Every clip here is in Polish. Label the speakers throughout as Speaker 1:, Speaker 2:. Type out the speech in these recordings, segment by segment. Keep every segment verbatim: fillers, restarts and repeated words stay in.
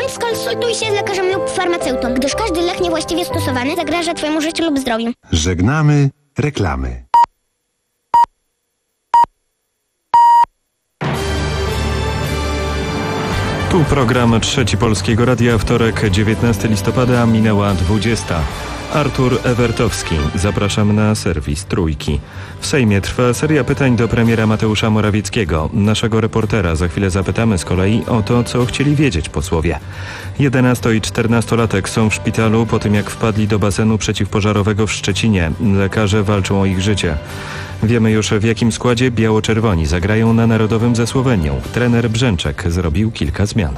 Speaker 1: skonsultuj się z lekarzem lub farmaceutą, gdyż każdy lek niewłaściwie stosowany zagraża twojemu życiu lub zdrowiu.
Speaker 2: Żegnamy reklamy.
Speaker 3: Tu program Trzeci Polskiego Radia, wtorek dziewiętnastego listopada, minęła dwudziesta. Artur Ewertowski. Zapraszam na serwis Trójki. W Sejmie trwa seria pytań do premiera Mateusza Morawieckiego. Naszego reportera za chwilę zapytamy z kolei o to, co chcieli wiedzieć posłowie. jedenasto- i czternastolatek są w szpitalu po tym, jak wpadli do basenu przeciwpożarowego w Szczecinie. Lekarze walczą o ich życie. Wiemy już, w jakim składzie biało-czerwoni zagrają na Narodowym ze Słowenią. Trener Brzęczek zrobił kilka zmian.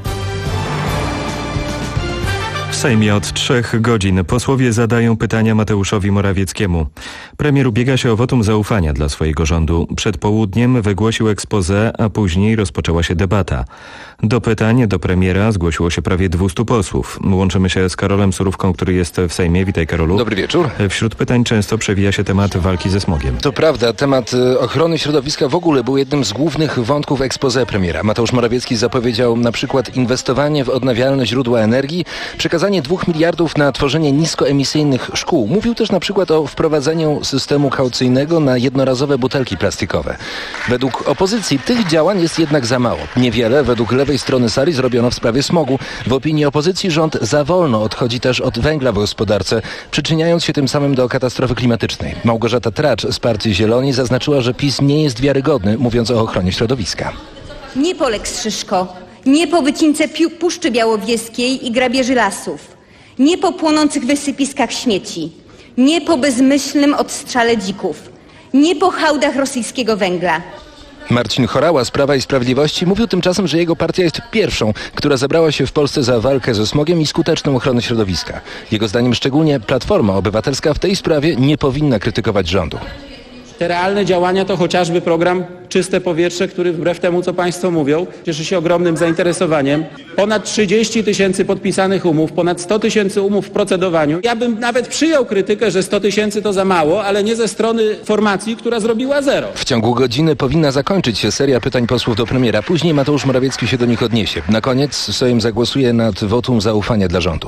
Speaker 3: W Sejmie od trzech godzin posłowie zadają pytania Mateuszowi Morawieckiemu. Premier ubiega się o wotum zaufania dla swojego rządu. Przed południem wygłosił exposé, a później rozpoczęła się debata. Do pytań do premiera zgłosiło się prawie dwustu posłów. Łączymy się z Karolem Surówką, który jest w Sejmie. Witaj, Karolu.
Speaker 4: Dobry wieczór.
Speaker 3: Wśród pytań często przewija się temat walki ze smogiem.
Speaker 4: To prawda, temat ochrony środowiska w ogóle był jednym z głównych wątków exposé premiera. Mateusz Morawiecki zapowiedział na przykład inwestowanie w odnawialne źródła energii, przekazanie dwóch miliardów na tworzenie niskoemisyjnych szkół. Mówił też na przykład o wprowadzeniu systemu kaucyjnego na jednorazowe butelki plastikowe. Według opozycji tych działań jest jednak za mało. Niewiele według lewej strony sali zrobiono w sprawie smogu. W opinii opozycji rząd za wolno odchodzi też od węgla w gospodarce, przyczyniając się tym samym do katastrofy klimatycznej. Małgorzata Tracz z Partii Zieloni zaznaczyła, że PiS nie jest wiarygodny, mówiąc o ochronie środowiska.
Speaker 5: Nie po Lex Szyszko, nie po wycince Puszczy Białowieskiej i grabieży lasów, nie po płonących wysypiskach śmieci, nie po bezmyślnym odstrzale dzików, nie po hałdach rosyjskiego węgla.
Speaker 4: Marcin Chorała z Prawa i Sprawiedliwości mówił tymczasem, że jego partia jest pierwszą, która zabrała się w Polsce za walkę ze smogiem i skuteczną ochronę środowiska. Jego zdaniem szczególnie Platforma Obywatelska w tej sprawie nie powinna krytykować rządu.
Speaker 6: Te realne działania to chociażby program Czyste Powietrze, który wbrew temu, co państwo mówią, cieszy się ogromnym zainteresowaniem. Ponad trzydzieści tysięcy podpisanych umów, ponad sto tysięcy umów w procedowaniu. Ja bym nawet przyjął krytykę, że sto tysięcy to za mało, ale nie ze strony formacji, która zrobiła zero.
Speaker 4: W ciągu godziny powinna zakończyć się seria pytań posłów do premiera. Później Mateusz Morawiecki się do nich odniesie. Na koniec Sejm zagłosuje nad wotum zaufania dla rządu.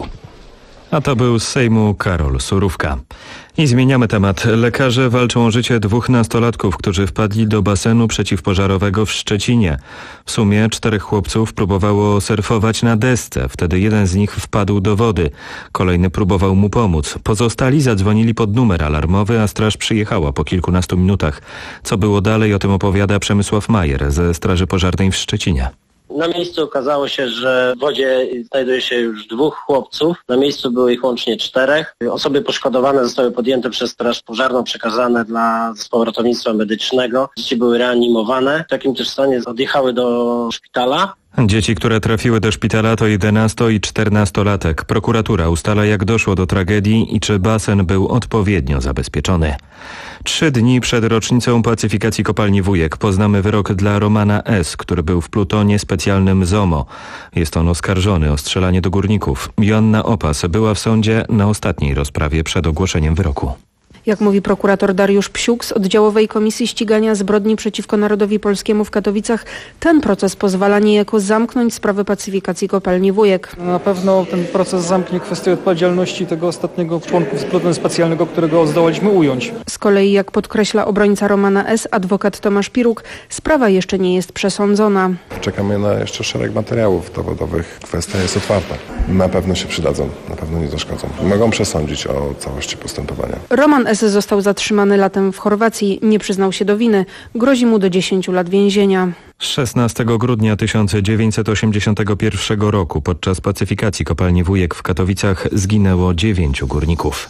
Speaker 3: A to był z Sejmu Karol Surówka. I zmieniamy temat. Lekarze walczą o życie dwóch nastolatków, którzy wpadli do basenu przeciwpożarowego w Szczecinie. W sumie czterech chłopców próbowało surfować na desce. Wtedy jeden z nich wpadł do wody. Kolejny próbował mu pomóc. Pozostali zadzwonili pod numer alarmowy, a straż przyjechała po kilkunastu minutach. Co było dalej, o tym opowiada Przemysław Majer ze Straży Pożarnej w Szczecinie.
Speaker 7: Na miejscu okazało się, że w wodzie znajduje się już dwóch chłopców. Na miejscu było ich łącznie czterech. Osoby poszkodowane zostały podjęte przez Straż Pożarną, przekazane dla Zespołu Ratownictwa Medycznego. Dzieci były reanimowane. W takim też stanie odjechały do szpitala.
Speaker 3: Dzieci, które trafiły do szpitala, to jedenasto- i czternastolatek. Prokuratura ustala, jak doszło do tragedii i czy basen był odpowiednio zabezpieczony. Trzy dni przed rocznicą pacyfikacji kopalni Wujek poznamy wyrok dla Romana S., który był w plutonie specjalnym ZOMO. Jest on oskarżony o strzelanie do górników. Joanna Opas była w sądzie na ostatniej rozprawie przed ogłoszeniem wyroku.
Speaker 8: Jak mówi prokurator Dariusz Psiuk z oddziałowej Komisji Ścigania Zbrodni przeciwko Narodowi Polskiemu w Katowicach, ten proces pozwala niejako zamknąć sprawę pacyfikacji kopalni Wujek.
Speaker 9: Na pewno ten proces zamknie kwestię odpowiedzialności tego ostatniego członka plutonu specjalnego, którego zdołaliśmy ująć.
Speaker 8: Z kolei, jak podkreśla obrońca Romana S., adwokat Tomasz Piruk, sprawa jeszcze nie jest przesądzona.
Speaker 10: Czekamy na jeszcze szereg materiałów dowodowych. Kwestia jest otwarta. Na pewno się przydadzą, na pewno nie zaszkodzą. Mogą przesądzić o całości postępowania.
Speaker 8: Roman S. został zatrzymany latem w Chorwacji. Nie przyznał się do winy. Grozi mu do dziesięciu lat więzienia.
Speaker 3: szesnastego grudnia tysiąc dziewięćset osiemdziesiątego pierwszego roku podczas pacyfikacji kopalni Wujek w Katowicach zginęło dziewięciu górników.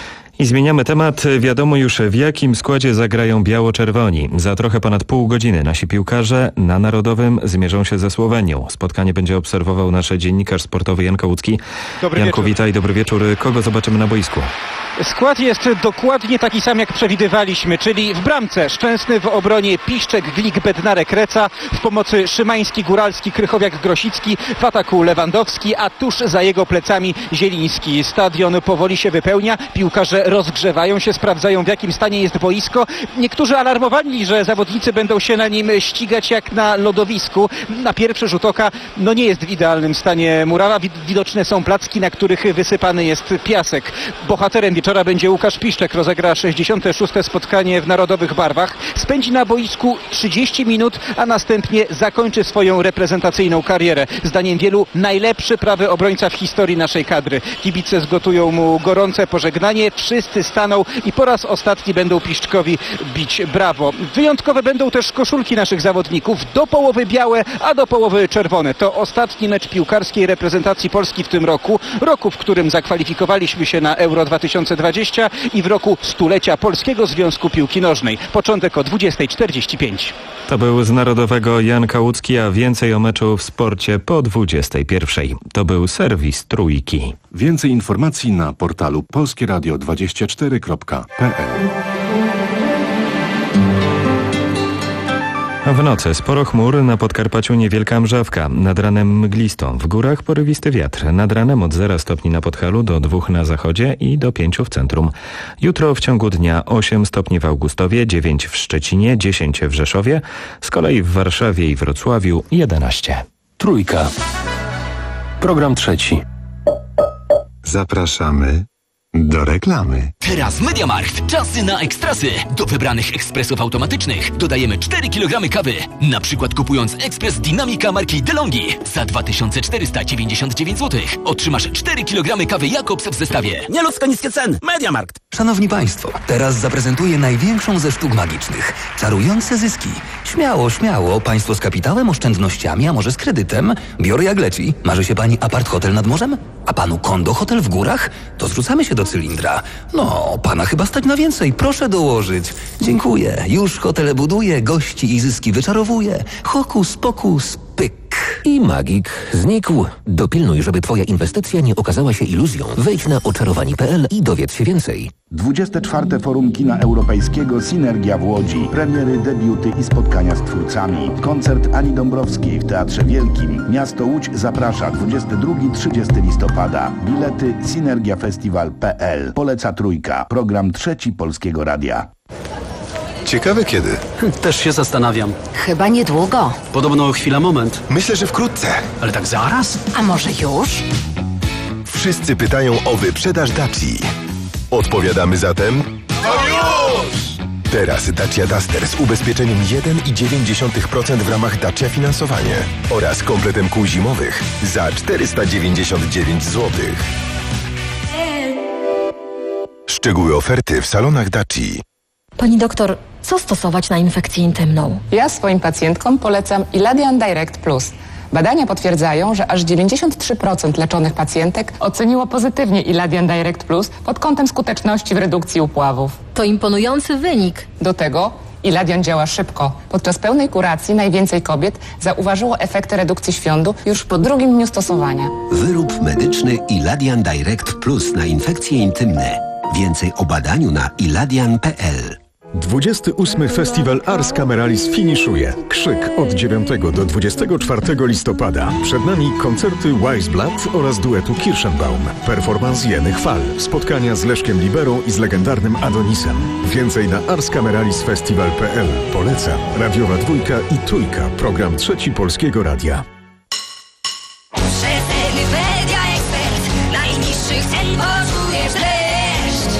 Speaker 3: I zmieniamy temat. Wiadomo już, w jakim składzie zagrają biało-czerwoni. Za trochę ponad pół godziny nasi piłkarze na Narodowym zmierzą się ze Słowenią. Spotkanie będzie obserwował nasz dziennikarz sportowy Jan Kałucki.
Speaker 11: Dobry
Speaker 3: Janku,
Speaker 11: wieczór.
Speaker 3: witaj, dobry wieczór. Kogo zobaczymy na boisku?
Speaker 11: Skład jest dokładnie taki sam jak przewidywaliśmy, czyli w bramce Szczęsny, w obronie Piszczek, Glik, Bednarek, Reca, w pomocy Szymański, Góralski, Krychowiak, Grosicki, w ataku Lewandowski, a tuż za jego plecami Zieliński. Stadion powoli się wypełnia, piłkarze rozgrzewają się, sprawdzają w jakim stanie jest boisko. Niektórzy alarmowali, że zawodnicy będą się na nim ścigać jak na lodowisku. Na pierwszy rzut oka no nie jest w idealnym stanie murawa, widoczne są placki, na których wysypany jest piasek. Bohaterem wieczora będzie Łukasz Piszczek, rozegra sześćdziesiąte szóste spotkanie w narodowych barwach. Spędzi na boisku trzydzieści minut, a następnie zakończy swoją reprezentacyjną karierę. Zdaniem wielu najlepszy prawy obrońca w historii naszej kadry. Kibice zgotują mu gorące pożegnanie, wszyscy staną i po raz ostatni będą Piszczkowi bić brawo. Wyjątkowe będą też koszulki naszych zawodników, do połowy białe, a do połowy czerwone. To ostatni mecz piłkarskiej reprezentacji Polski w tym roku, roku, w którym zakwalifikowaliśmy się na Euro dwa tysiące dwadzieścia i w roku stulecia Polskiego Związku Piłki Nożnej. Początek o dwudziesta czterdzieści pięć.
Speaker 3: To był z Narodowego Jan Kałucki, a więcej o meczu w sporcie po dwudziestej pierwszej. To był serwis Trójki.
Speaker 2: Więcej informacji na portalu polskie radio dwadzieścia cztery kropka p l.
Speaker 3: W nocy sporo chmur, na Podkarpaciu niewielka mrzawka, nad ranem mglisto, w górach porywisty wiatr, nad ranem od zera stopni na Podhalu do dwóch na zachodzie i do pięciu w centrum. Jutro w ciągu dnia osiem stopni w Augustowie, dziewięć w Szczecinie, dziesięć w Rzeszowie, z kolei w Warszawie i Wrocławiu jedenaście.
Speaker 12: Trójka. Program trzeci.
Speaker 2: Zapraszamy do reklamy.
Speaker 13: Teraz MediaMarkt. Czasy na ekstrasy. Do wybranych ekspresów automatycznych dodajemy cztery kilogramy kawy. Na przykład kupując ekspres Dynamika marki DeLonghi za dwa tysiące czterysta dziewięćdziesiąt dziewięć złotych otrzymasz cztery kilogramy kawy Jakobs w zestawie.
Speaker 14: Nieludzko niskie ceny. MediaMarkt.
Speaker 15: Szanowni Państwo, teraz zaprezentuję największą ze sztuk magicznych. Czarujące zyski. Śmiało, śmiało. Państwo z kapitałem, oszczędnościami, a może z kredytem. Biorę jak leci. Marzy się Pani apart hotel nad morzem? A Panu kondo hotel w górach? To zrzucamy się do cylindra. No, Pana chyba stać na więcej. Proszę dołożyć. Dziękuję. Już hotele buduję, gości i zyski wyczarowuję. Hokus pokus pyk.
Speaker 12: I magik znikł. Dopilnuj, żeby Twoja inwestycja nie okazała się iluzją. Wejdź na oczarowani kropka p l i dowiedz się więcej.
Speaker 16: dwudzieste czwarte Forum Kina Europejskiego Synergia w Łodzi. Premiery, debiuty i spotkania z twórcami. Koncert Ani Dąbrowskiej w Teatrze Wielkim. Miasto Łódź zaprasza dwudziestego drugiego do trzydziestego listopada. Bilety synergiafestiwal kropka p l. Poleca Trójka. Program trzeci Polskiego Radia.
Speaker 17: Ciekawe kiedy.
Speaker 14: Też się zastanawiam.
Speaker 18: Chyba niedługo.
Speaker 14: Podobno chwila, moment.
Speaker 17: Myślę, że wkrótce.
Speaker 14: Ale tak zaraz?
Speaker 18: A może już?
Speaker 17: Wszyscy pytają o wyprzedaż Daci. Odpowiadamy zatem... To już! Teraz Dacia Duster z ubezpieczeniem jeden i dziewięć procent w ramach Dacia Finansowanie oraz kompletem kół zimowych za czterysta dziewięćdziesiąt dziewięć złotych. Szczegóły oferty w salonach Daci.
Speaker 18: Pani doktor, co stosować na infekcję intymną?
Speaker 19: Ja swoim pacjentkom polecam Iladian Direct Plus. Badania potwierdzają, że aż dziewięćdziesiąt trzy procent leczonych pacjentek oceniło pozytywnie Iladian Direct Plus pod kątem skuteczności w redukcji upławów.
Speaker 18: To imponujący wynik.
Speaker 19: Do tego Iladian działa szybko. Podczas pełnej kuracji najwięcej kobiet zauważyło efekty redukcji świądu już po drugim dniu stosowania.
Speaker 20: Wyrób medyczny Iladian Direct Plus na infekcje intymne. Więcej o badaniu na iladian kropka p l.
Speaker 21: dwudziesty ósmy Festiwal Ars Cameralis finiszuje. Krzyk od dziewiątego do dwudziestego czwartego listopada. Przed nami koncerty Weissblatt oraz duetu Kirschenbaum. Performans Jeny Chwal. Spotkania z Leszkiem Liberą i z legendarnym Adonisem. Więcej na ars cameralis festival kropka p l. Poleca Radiowa Dwójka i Trójka. Program trzeci Polskiego Radia.
Speaker 22: Rzetelny Media Ekspert. Najniższych cen poczujesz deszcz.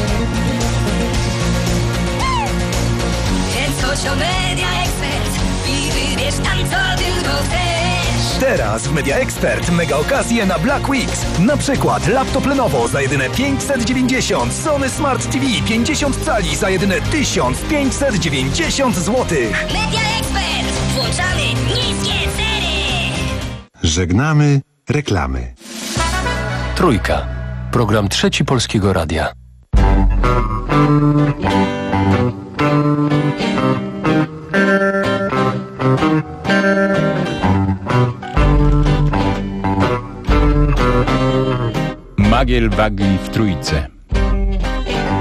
Speaker 22: Więc chodź o Media Ekspert i wybierz tam, co tylko chcesz.
Speaker 23: Teraz w Media Expert mega okazje na Black Weeks. Na przykład laptop Lenovo za jedyne pięćset dziewięćdziesiąt, Sony Smart T V pięćdziesiąt cali za jedyne tysiąc pięćset dziewięćdziesiąt złotych.
Speaker 22: Media Expert. Włączamy niskie ceny.
Speaker 2: Żegnamy reklamy.
Speaker 12: Trójka. Program trzeci Polskiego Radia.
Speaker 24: Magiel Bagli w Trójce.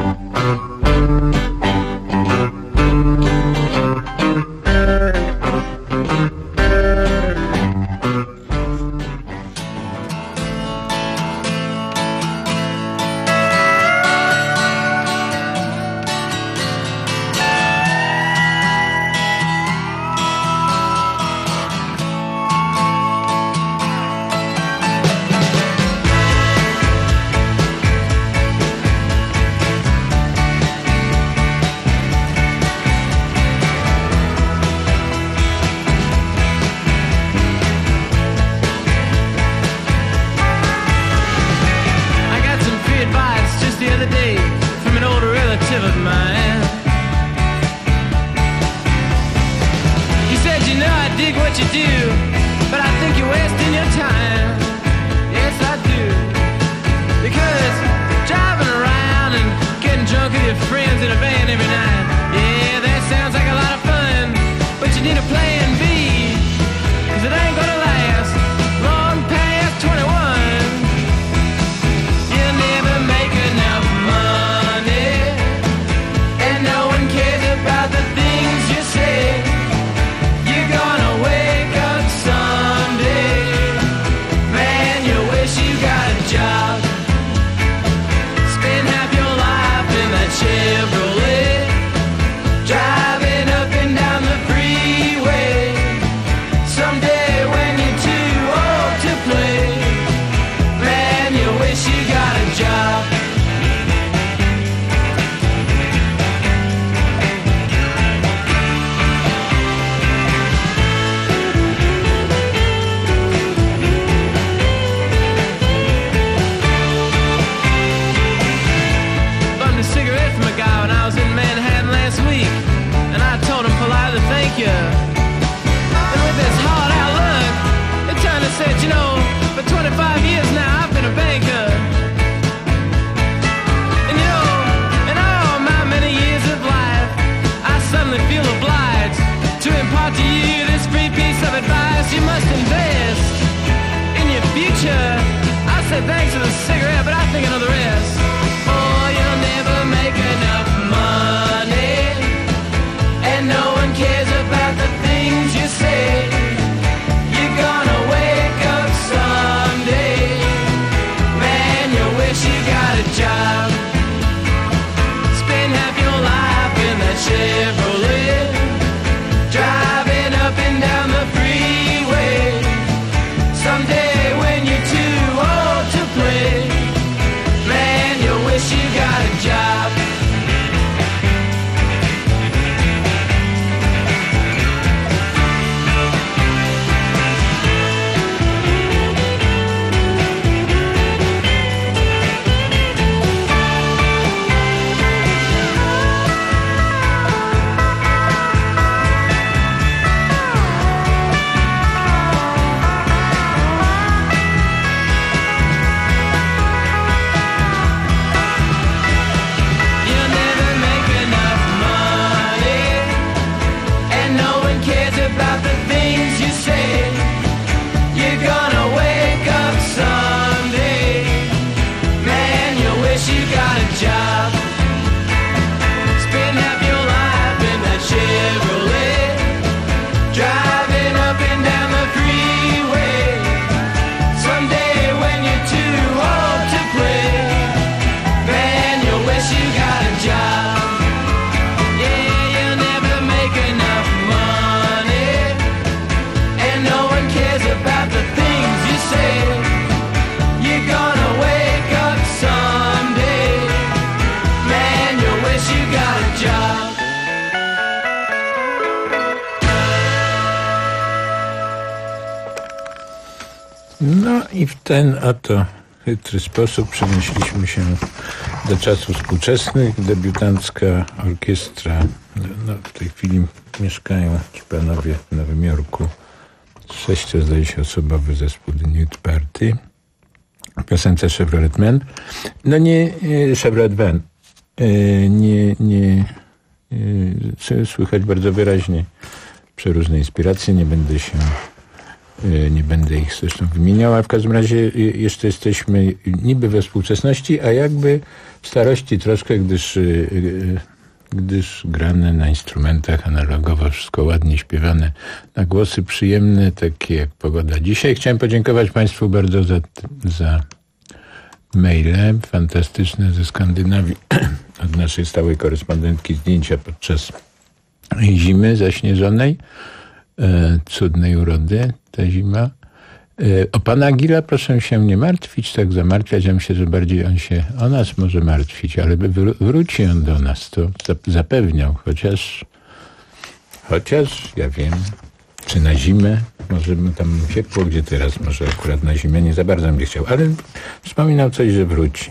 Speaker 1: i w ten oto chytry sposób przenieśliśmy się do czasów współczesnych. Debiutancka orkiestra, no w tej chwili mieszkają ci panowie w Nowym Jorku. Sześcio, zdaje się, osobowy zespół The Nude Party. Piosence Chevrolet Man. No nie, Chevrolet Van. Nie, nie, nie, słychać bardzo wyraźnie przeróżne inspiracje. Nie będę się, nie będę ich zresztą wymieniał, a w każdym razie jeszcze jesteśmy niby we współczesności, a jakby w starości troszkę, gdyż, gdyż grane na instrumentach analogowo, wszystko ładnie śpiewane, na głosy przyjemne, takie jak pogoda dzisiaj. Chciałem podziękować Państwu bardzo za, za maile fantastyczne ze Skandynawii od naszej stałej korespondentki, zdjęcia podczas zimy zaśnieżonej, e, cudnej urody ta zima. E, o pana Gila proszę się nie martwić, tak zamartwiać. Ja myślę, że bardziej on się o nas może martwić, ale wró- wróci on do nas, to zapewniał, chociaż chociaż ja wiem, czy na zimę, może tam ciepło, gdzie teraz, może akurat na zimę nie za bardzo bym chciał, ale wspominał coś, że wróci.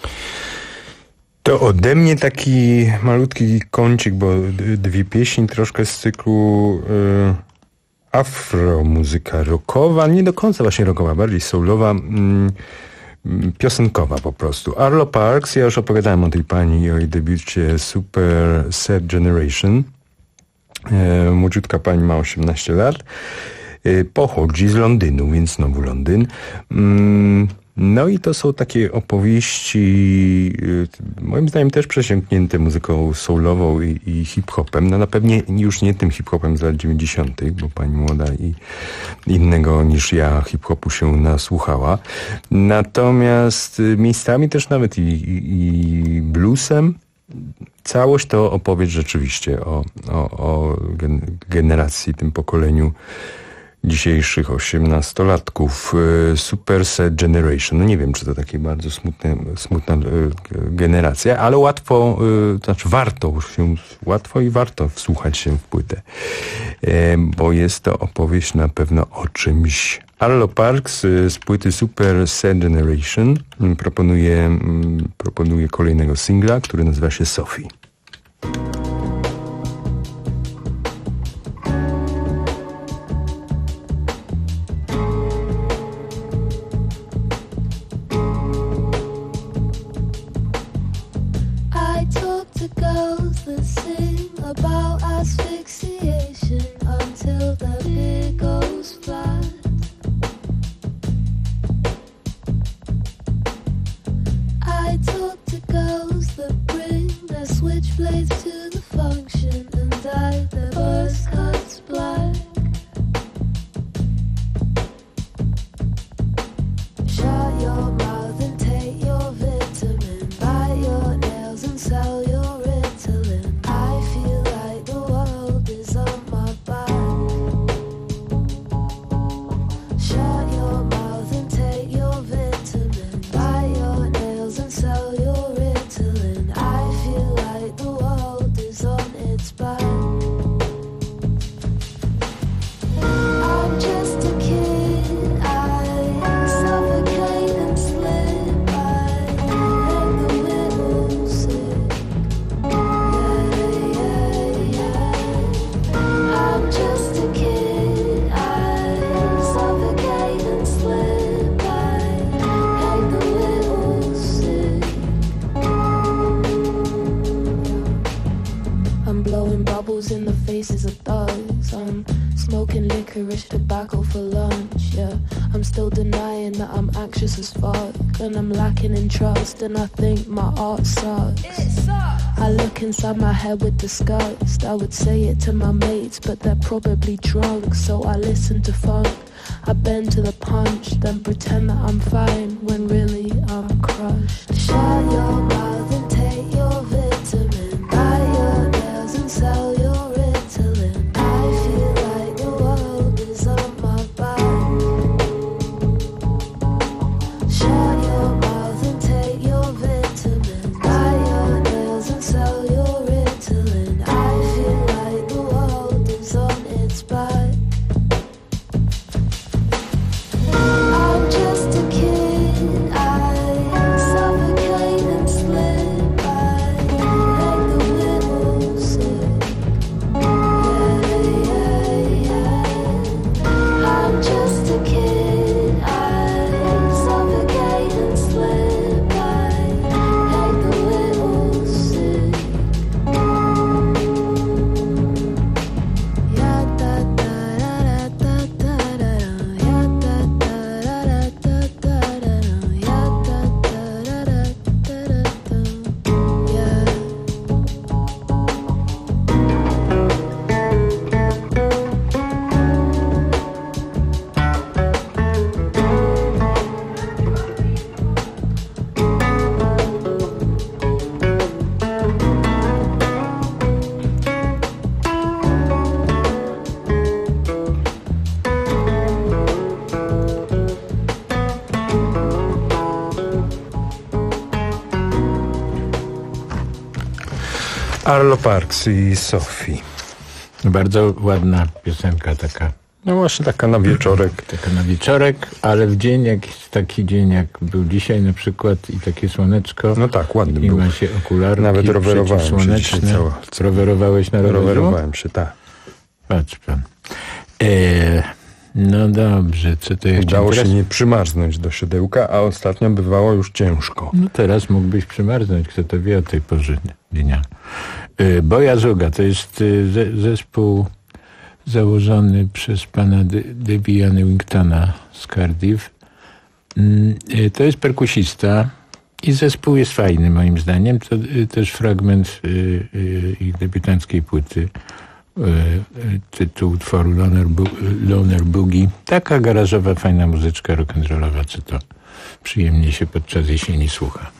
Speaker 5: To ode mnie taki malutki kącik, bo dwie pieśni troszkę z cyklu y, afromuzyka rockowa, nie do końca właśnie rockowa, bardziej soulowa, y, piosenkowa po prostu. Arlo Parks, ja już opowiadałem o tej pani i o jej debiucie Super Sad Generation. Y, młodziutka pani ma osiemnaście lat. Y, pochodzi z Londynu, więc znowu Londyn. Y, No i to są takie opowieści, moim zdaniem też przesiąknięte muzyką soulową i, i hip-hopem. No na pewnie już nie tym hip-hopem z lat dziewięćdziesiątych, bo pani młoda i innego niż ja hip-hopu się nasłuchała. Natomiast miejscami też nawet i, i, i bluesem. Całość to opowieść rzeczywiście o, o, o generacji, tym pokoleniu dzisiejszych osiemnastolatków. Super Sad Generation. No nie wiem, czy to takie bardzo smutne, smutna generacja, ale łatwo, to znaczy warto się, łatwo i warto wsłuchać się w płytę, bo jest to opowieść na pewno o czymś. Arlo Parks z płyty Super Sad Generation proponuje, proponuje kolejnego singla, który nazywa się Sophie.
Speaker 6: About asphyxiation until the fear goes flat. I talk to girls that bring their switchblades to the function and dye their first cuts black. Shut your mouth and take your vitamin. Bite your nails and sell your Ritalin. I feel like the world is on my back. Shut your mouth and take your vitamin. Bite your nails and sell your Ritalin. I feel like the world is on its back. I'm just a kid, I suffocate and slip. I hang the middle sick. I'm just a kid, I suffocate and slip. I hang the little sick. I'm blowing bubbles in the faces of thugs. I'm smoking licorice tobacco for lunch, yeah. I'm still denying that I'm anxious as fuck. And I'm lacking in trust and I think my art sucks. I look inside my head with disgust. I would say it to my mates, but they're probably drunk. So I listen to funk. I bend to the punch, then pretend that I'm fine when really I'm crushed. Shut your mouth and take your vitamin. Buy your nails and sell your Ritalin. I feel like the world is on my back. Shut your mouth and take your vitamin. Buy your nails and sell your Ritalin. I feel like the world is on its back. I'm just
Speaker 5: Arlo Parks i Sophie.
Speaker 1: Bardzo ładna piosenka taka.
Speaker 5: No właśnie taka na wieczorek.
Speaker 1: Taka na wieczorek, ale w dzień, jakiś taki dzień jak był dzisiaj na przykład i takie słoneczko.
Speaker 5: No tak, ładny
Speaker 1: i
Speaker 5: był.
Speaker 1: ma się okularki.
Speaker 5: Nawet rowerowałem się
Speaker 1: przeciwsłoneczne.
Speaker 5: cała...
Speaker 1: Rowerowałeś na rowerze?
Speaker 5: Rowerowałem się, tak.
Speaker 1: Patrz pan. E, no dobrze, co to jeszcze?
Speaker 5: Udało
Speaker 1: teraz...
Speaker 5: się nie przymarznąć do siodełka, a ostatnio bywało już ciężko.
Speaker 1: No teraz mógłbyś przymarznąć, kto to wie o tej porze dnia. E, Boja Zuga to jest ze, zespół założony przez pana Davey Wingtona z Cardiff. E, to jest perkusista i zespół jest fajny moim zdaniem. To e, też fragment e, e, ich debiutanckiej płyty. Tytuł utworu Loner, Bu- Loner Boogie. Taka garażowa, fajna muzyczka rock'n'rollowa, co to przyjemnie się podczas jesieni słucha.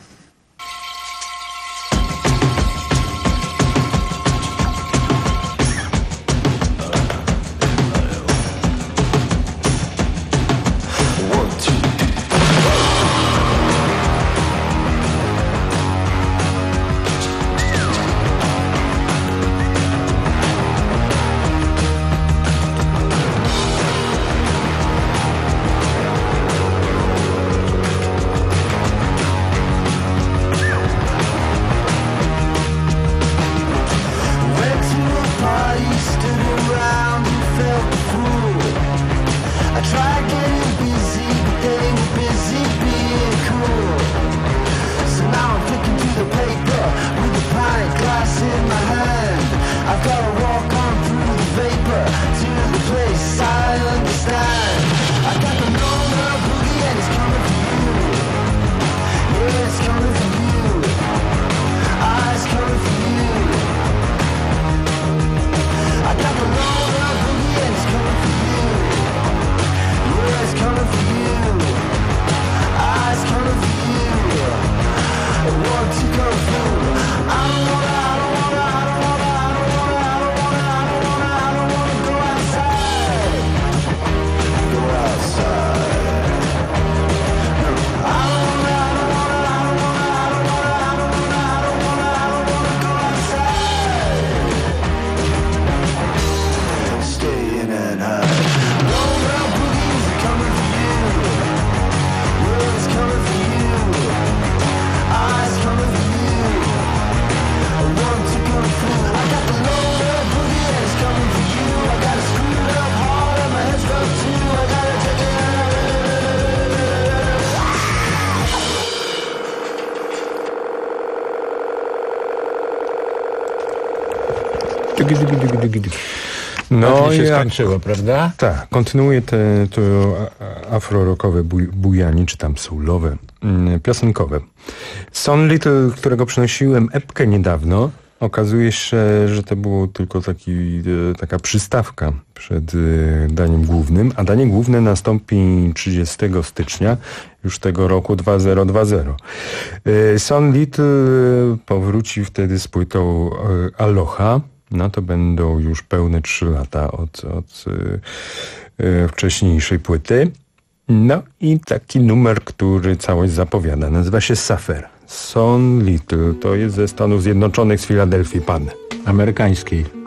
Speaker 1: No się jak, skończyło, prawda?
Speaker 5: Tak, kontynuuje te to afro-rockowe buj, bujanie, czy tam soulowe, mm, piosenkowe. Son Little, którego przynosiłem epkę niedawno, okazuje się, że to było tylko taki, taka przystawka przed daniem głównym, a danie główne nastąpi trzydziestego stycznia już tego roku dwa tysiące dwudziestego. Son Little powróci wtedy z płytą Aloha. No to będą już pełne trzy lata od, od yy, wcześniejszej płyty. No i taki numer, który całość zapowiada, nazywa się Suffer. Son Little, to jest ze Stanów Zjednoczonych, z Filadelfii, pan.
Speaker 1: Amerykańskiej.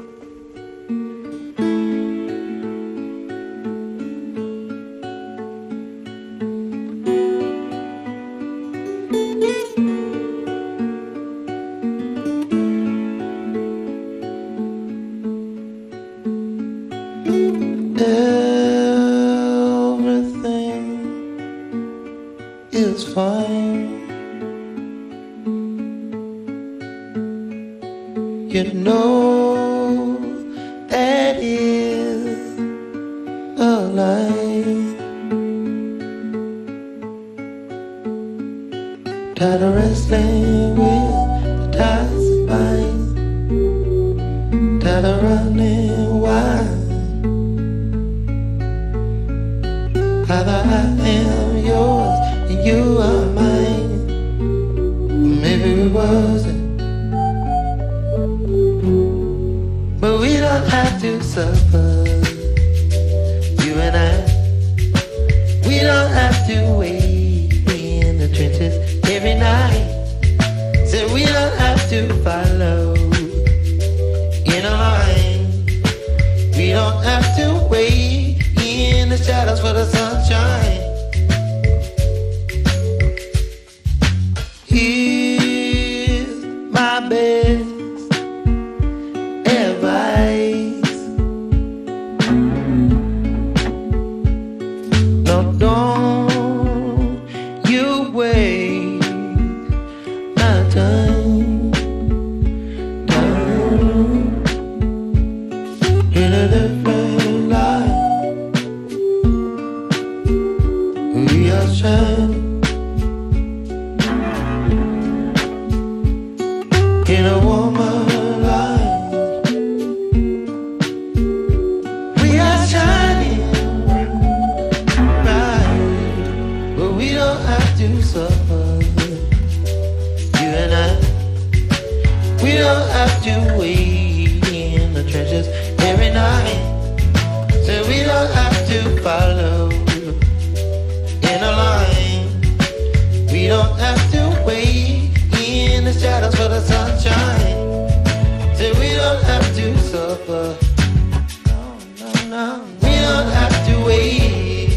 Speaker 4: suffer. You and I, we don't have to wait in the trenches every night. So we don't have to follow in a line. We don't have to wait in the shadows for the sunshine. So we don't have to suffer. No, no, no. We don't have to wait.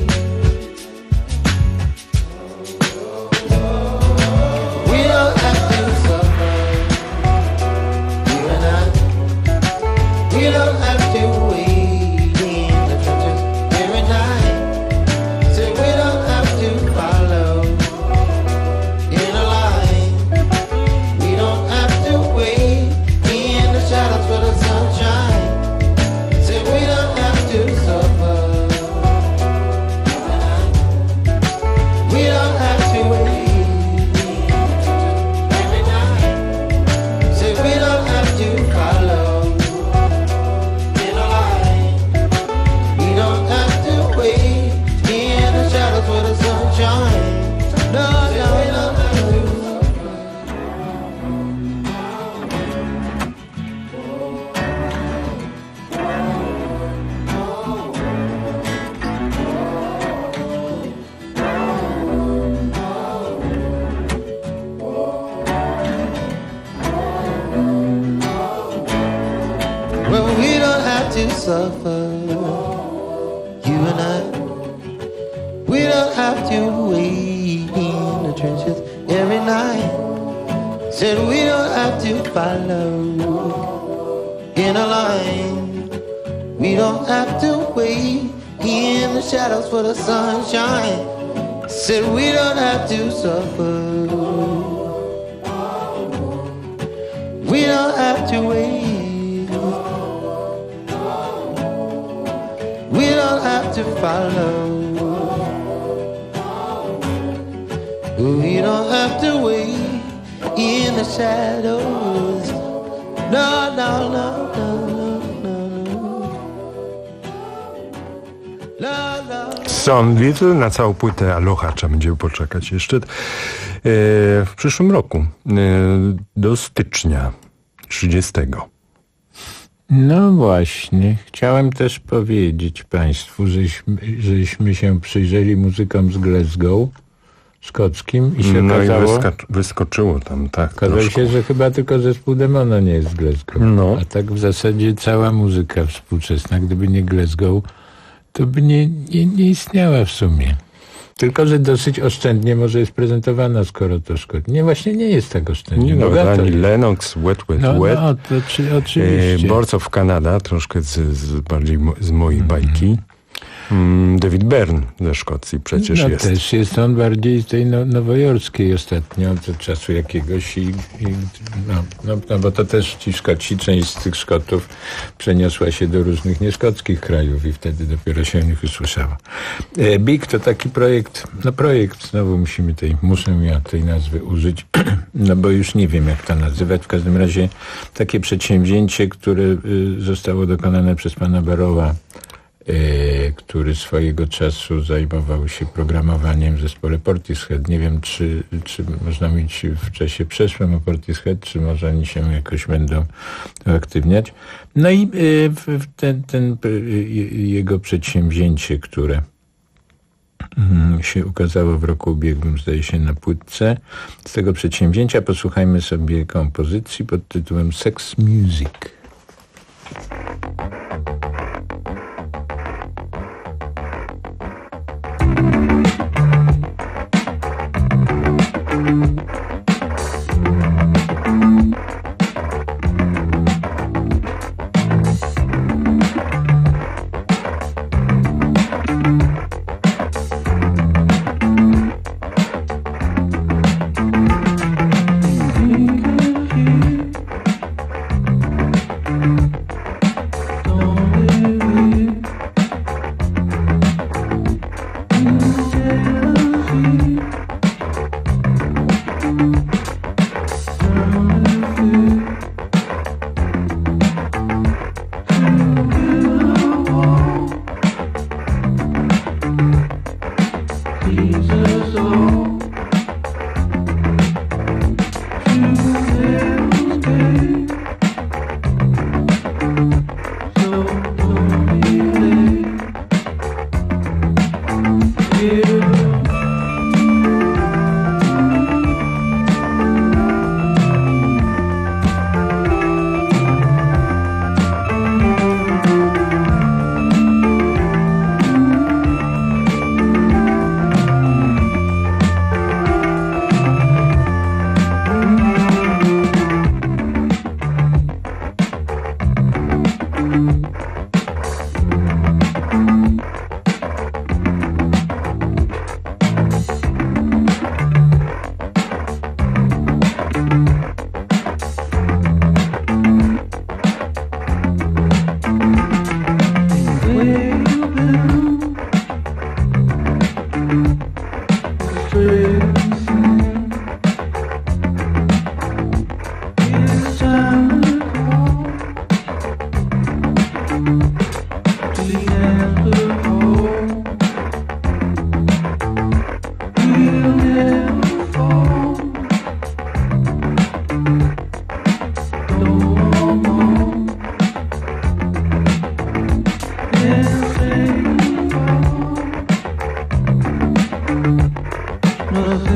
Speaker 4: We don't have to suffer. You and I, we don't have to wait. Suffer, you and I, we don't have to wait in the trenches every night. Said we don't have to follow in a line. We don't have to wait in the shadows for the sunshine. Said we don't have to suffer. We don't have to wait. We don't have to follow. We don't have to wait in the shadows. No, no, no, no, no, no, no, no.
Speaker 5: Son Little na całą płytę Aloha trzeba będzie poczekać jeszcze. E, w przyszłym roku, e, do stycznia trzydziestego.
Speaker 1: No właśnie, chciałem też powiedzieć Państwu, żeśmy, żeśmy się przyjrzeli muzykom z Glasgow szkockim i się
Speaker 5: no
Speaker 1: okazało...
Speaker 5: i wyska- wyskoczyło tam, tak.
Speaker 1: Okazało się, że chyba tylko zespół Demona nie jest z Glasgow. No. A tak w zasadzie cała muzyka współczesna, gdyby nie Glasgow, to by nie, nie, nie istniała w sumie. Tylko, że dosyć oszczędnie może jest prezentowana, skoro to szkodzi. Nie, właśnie nie jest tak oszczędnie.
Speaker 5: No,
Speaker 1: Bogato
Speaker 5: Dani
Speaker 1: jest.
Speaker 5: Lennox, Wet, Wet,
Speaker 1: No,
Speaker 5: Wet.
Speaker 1: no to czy, oczywiście.
Speaker 5: E, Boards of Canada, troszkę z, z bardziej mo, z mojej bajki. Mm, David Byrne ze Szkocji przecież
Speaker 1: no,
Speaker 5: jest.
Speaker 1: też jest on bardziej z tej no, nowojorskiej ostatnio, od czasu jakiegoś i, i no, no, no bo to też ci Szkoci, część z tych Szkotów przeniosła się do różnych nieszkockich krajów i wtedy dopiero się o nich usłyszało. E, Big to taki projekt, no projekt, znowu musimy tej, muszę ja tej nazwy użyć, no bo już nie wiem jak to nazywać, w każdym razie takie przedsięwzięcie, które y, zostało dokonane przez pana Barrowa, Yy, który swojego czasu zajmował się programowaniem w zespole Portishead. Nie wiem, czy, czy można mówić w czasie przeszłym o Portishead, czy może oni się jakoś będą uaktywniać. No i yy, ten, ten yy, jego przedsięwzięcie, które yy, się ukazało w roku ubiegłym, zdaje się, na płytce. Z tego przedsięwzięcia posłuchajmy sobie kompozycji pod tytułem Sex Music.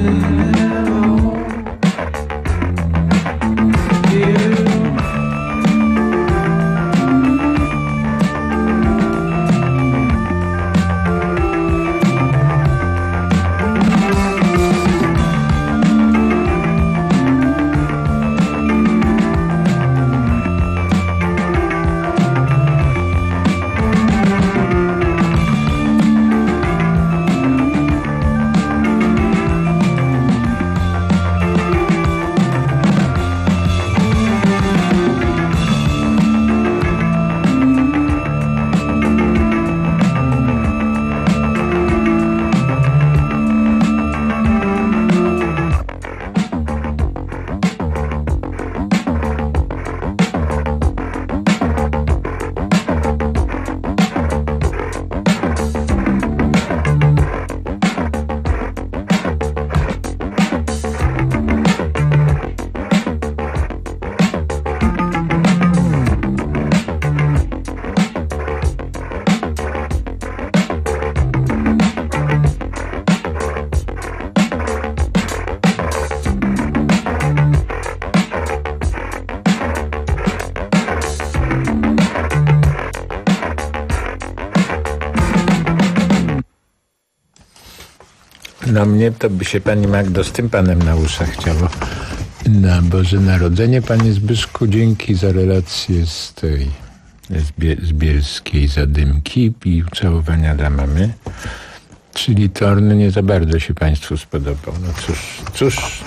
Speaker 1: Na mnie to by się pani Magdo z tym panem na uszach chciało. Na Boże Narodzenie, panie Zbyszku, dzięki za relację z tej z, Bie, z bielskiej Zadymki i ucałowania dla mamy. Czyli Torn nie za bardzo się państwu spodobał. No cóż, cóż...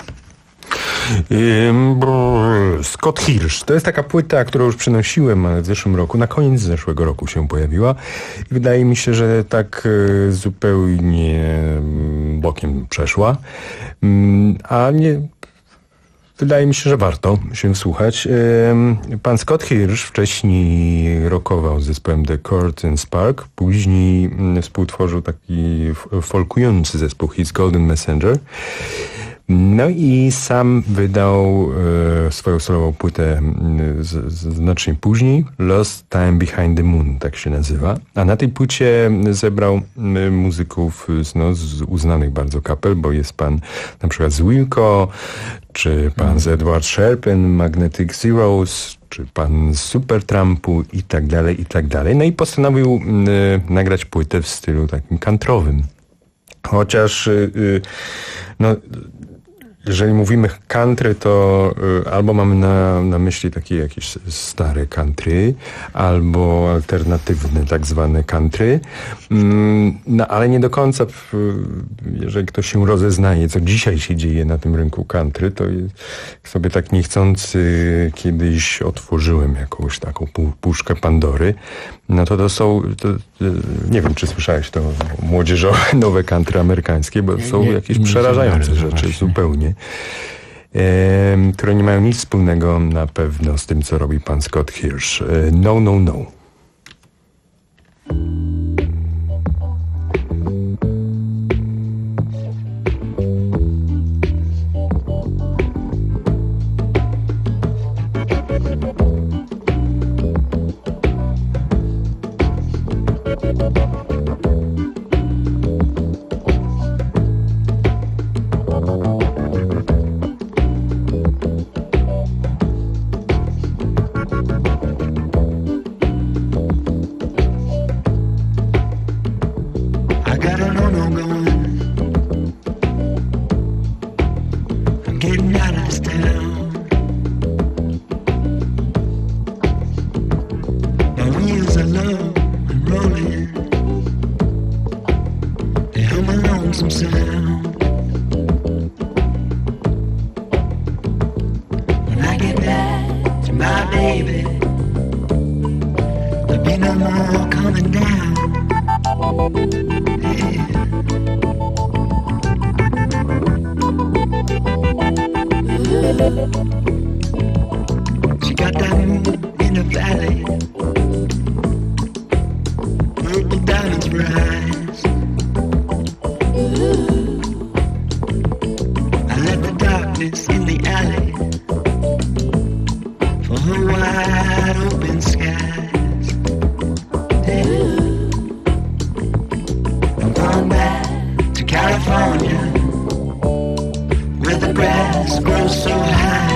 Speaker 5: Scott Hirsch. To jest taka płyta, którą już przynosiłem, ale w zeszłym roku, na koniec zeszłego roku się pojawiła. I wydaje mi się, że tak zupełnie bokiem przeszła. A nie... Wydaje mi się, że warto się wsłuchać. Pan Scott Hirsch wcześniej rockował z zespołem The Curtain Spark, później współtworzył taki folkujący zespół His Golden Messenger. No i sam wydał e, swoją solową płytę z, z, znacznie później, Lost Time Behind the Moon, tak się nazywa. A na tej płycie zebrał e, muzyków z, no, z uznanych bardzo kapel, bo jest pan na przykład z Wilco, czy pan z Edward Sharpen, Magnetic Zeros, czy pan z Supertrampu i tak dalej, i tak dalej. No i postanowił e, nagrać płytę w stylu takim countryowym. Chociaż e, no jeżeli mówimy country, to y, albo mamy na, na myśli takie jakieś stare country, albo alternatywne tak zwane country. Mm, no ale nie do końca, w, jeżeli ktoś się rozeznaje, co dzisiaj się dzieje na tym rynku country, to jest, sobie tak niechcący kiedyś otworzyłem jakąś taką pół, puszkę Pandory. No to to są, to, nie wiem, czy słyszałeś to młodzieżowe, nowe country amerykańskie, bo są
Speaker 1: nie,
Speaker 5: jakieś
Speaker 1: nie
Speaker 5: przerażające rzeczy
Speaker 1: właśnie.
Speaker 5: zupełnie, e, które nie mają nic wspólnego na pewno z tym, co robi pan Scott Hirsch. E, no, no, no.
Speaker 4: grass grows so high.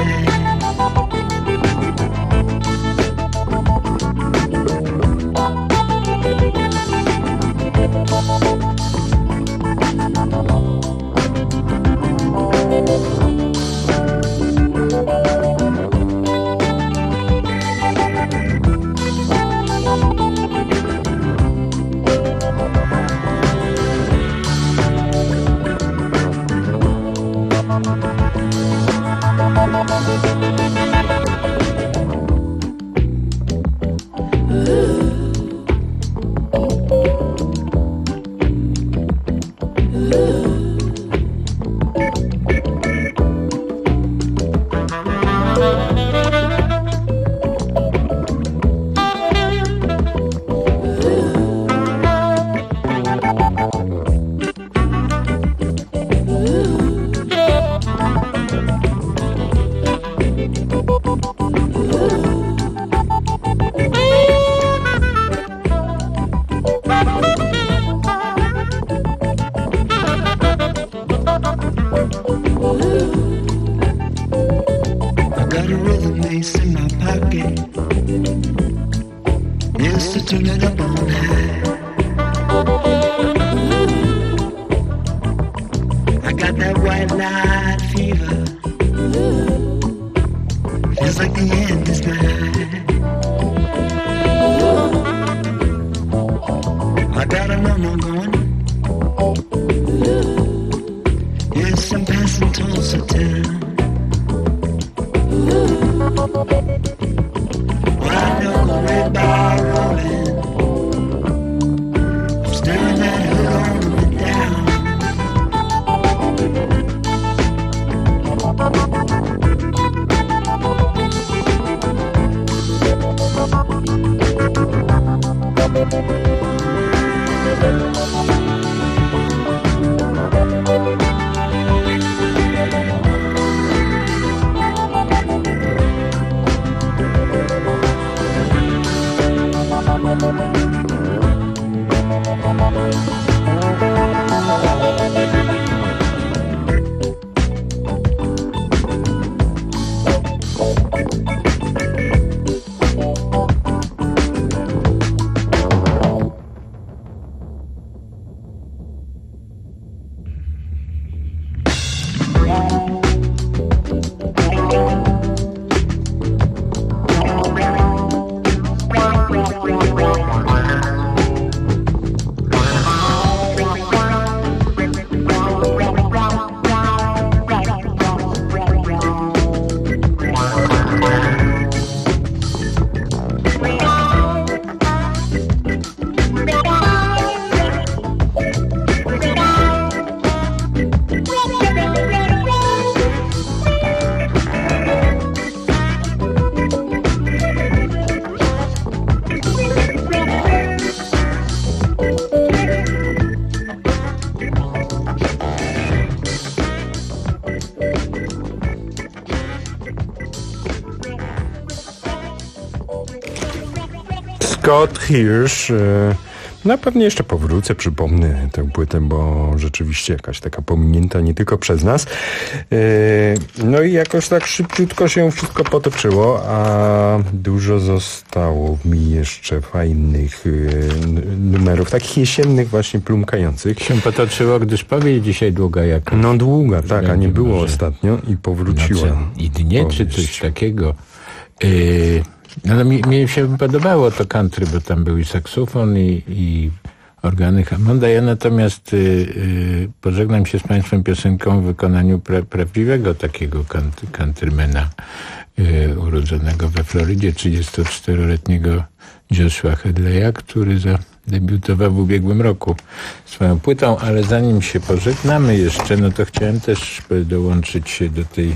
Speaker 5: Scott Hirsch. No pewnie jeszcze powrócę, przypomnę tę płytę, bo rzeczywiście jakaś taka pominięta nie tylko przez nas. No i jakoś tak szybciutko się wszystko potoczyło, a dużo zostało mi jeszcze fajnych numerów, takich jesiennych właśnie plumkających.
Speaker 1: Się potoczyło, gdyż powieść dzisiaj długa jak...
Speaker 5: No długa, tak, a nie było ostatnio i powróciła.
Speaker 1: Noce i dnie, powieść. Czy coś takiego. Yy... No, no mi, mi się podobało to country, bo tam był i saksofon, i, i organy Hammonda. Ja natomiast y, y, pożegnam się z państwem piosenką w wykonaniu pra, prawdziwego takiego country, countrymana y, urodzonego we Florydzie, trzydziestoczteroletniego Joshua Hedleya, który zadebiutował w ubiegłym roku swoją płytą, ale zanim się pożegnamy jeszcze, no to chciałem też dołączyć się do tej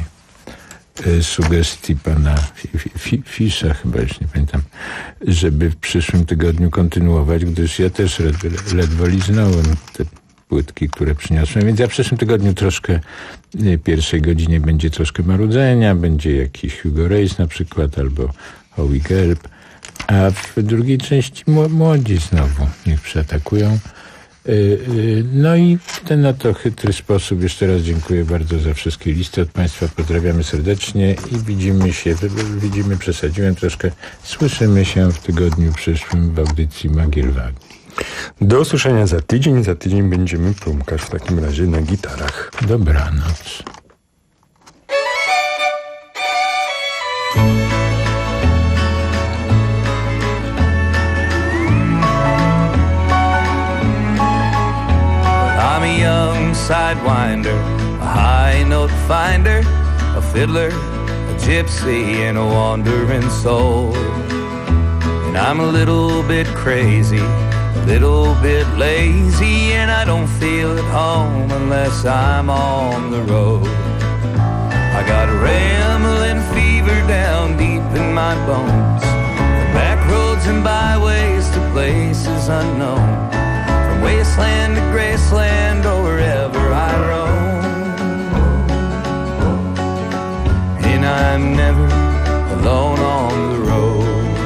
Speaker 1: sugestii pana Fisza, chyba już nie pamiętam, żeby w przyszłym tygodniu kontynuować, gdyż ja też ledwo liznąłem te płytki, które przyniosłem, więc ja w przyszłym tygodniu troszkę, w pierwszej godzinie będzie troszkę marudzenia, będzie jakiś Hugo Reis na przykład, albo Howie Gelb, a w drugiej części młodzi znowu niech przeatakują. No i w ten na to chytry sposób jeszcze raz dziękuję bardzo za wszystkie listy od Państwa. Pozdrawiamy serdecznie i widzimy się, widzimy, przesadziłem troszkę, słyszymy się w tygodniu przyszłym w audycji Magier-Wagi.
Speaker 5: Do usłyszenia za tydzień. Za tydzień będziemy prumkać w takim razie na gitarach.
Speaker 1: Dobranoc.
Speaker 7: I'm a young sidewinder, a high note finder, a fiddler, a gypsy, and a wandering soul. And I'm a little bit crazy, a little bit lazy, and I don't feel at home unless I'm on the road. I got a rambling fever down deep in my bones, from back roads and byways to places unknown, from wasteland to graceland or wherever I roam. And I'm never alone on the road.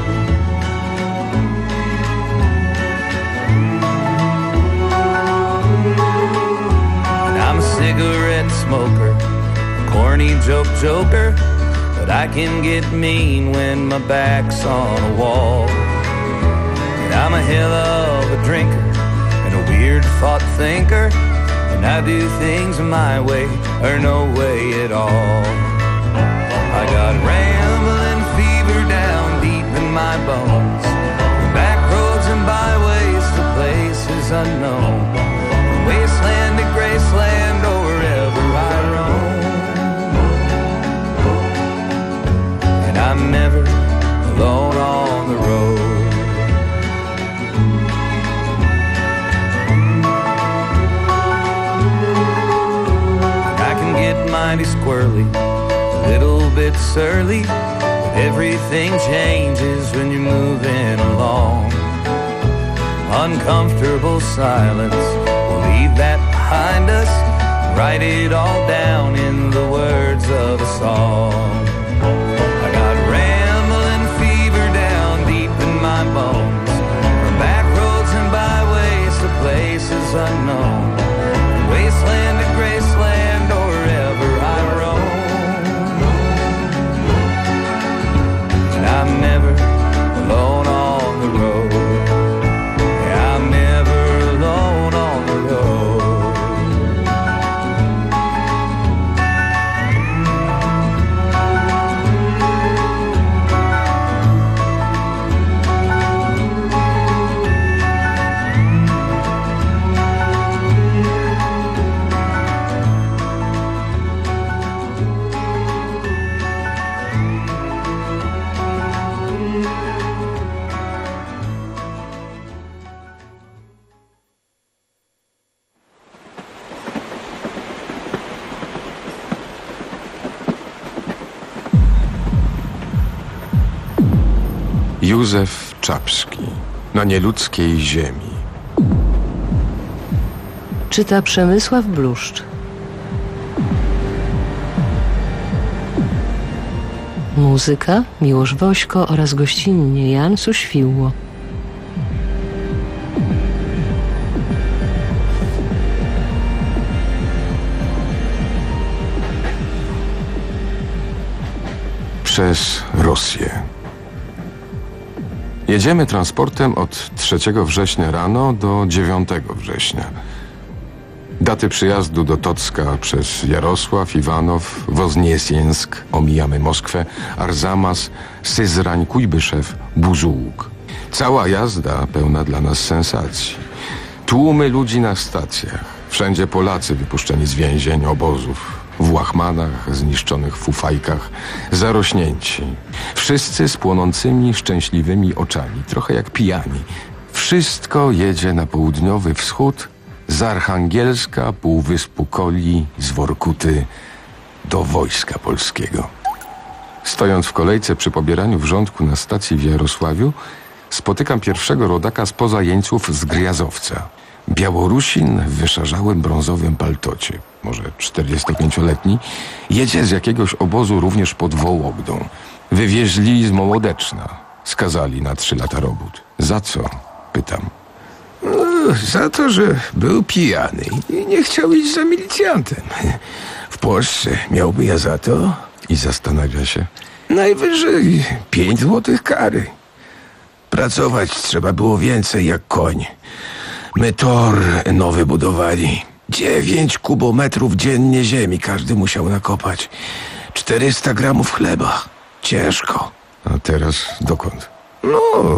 Speaker 7: Cigarette smoker, a corny joke joker, but I can get mean when my back's on a wall. And I'm a hell of a drinker and a weird thought thinker, and I do things my way or no way at all. I got rambling fever down deep in my bones, from back roads and byways to places unknown, from wasteland to graceland or wherever I roam. And I'm never alone on the road. I can get mighty squirrely, a little bit surly, but everything changes when you're moving along. Uncomfortable silence, we'll leave that behind us, write it all down in the words of a song. I got rambling fever down deep in my bones, from back roads and byways to places unknown, from wasteland to graceland or wherever I roam. And I'm never alone on the road. Yeah, I'm never alone on the road.
Speaker 9: Józef Czapski, na nieludzkiej ziemi.
Speaker 10: Czyta Przemysław Bluszcz. Muzyka Miłosz Wośko oraz gościnnie Jan Suświło.
Speaker 9: Przez Rosję. Jedziemy transportem od trzeciego września rano do dziewiątego września. Daty przyjazdu do Tocka przez Jarosław, Iwanow, Wozniesieńsk, omijamy Moskwę, Arzamas, Syzrań, Kujbyszew, Buzułuk. Cała jazda pełna dla nas sensacji. Tłumy ludzi na stacjach. Wszędzie Polacy wypuszczeni z więzień, obozów. W łachmanach, zniszczonych fufajkach, zarośnięci. Wszyscy z płonącymi, szczęśliwymi oczami, trochę jak pijani. Wszystko jedzie na południowy wschód, z Archangielska, Półwyspu Koli, z Workuty do Wojska Polskiego. Stojąc w kolejce przy pobieraniu wrzątku na stacji w Jarosławiu, spotykam pierwszego rodaka spoza jeńców z Gryazowca. Białorusin w wyszarzałym brązowym paltocie, może czterdziestopięcioletni, jedzie z jakiegoś obozu również pod Wołogdą. Wywieźli z Mołodeczna, skazali na trzy lata robót. Za co? Pytam.
Speaker 3: No, za to, że był pijany i nie chciał iść za milicjantem. W Polsce miałby ja za to,
Speaker 9: I zastanawia się.
Speaker 3: najwyżej pięć złotych kary. Pracować trzeba było więcej jak koń. My tor nowy budowali. Dziewięć kubometrów dziennie ziemi każdy musiał nakopać. czterysta gramów chleba. Ciężko.
Speaker 9: A teraz dokąd?
Speaker 3: No,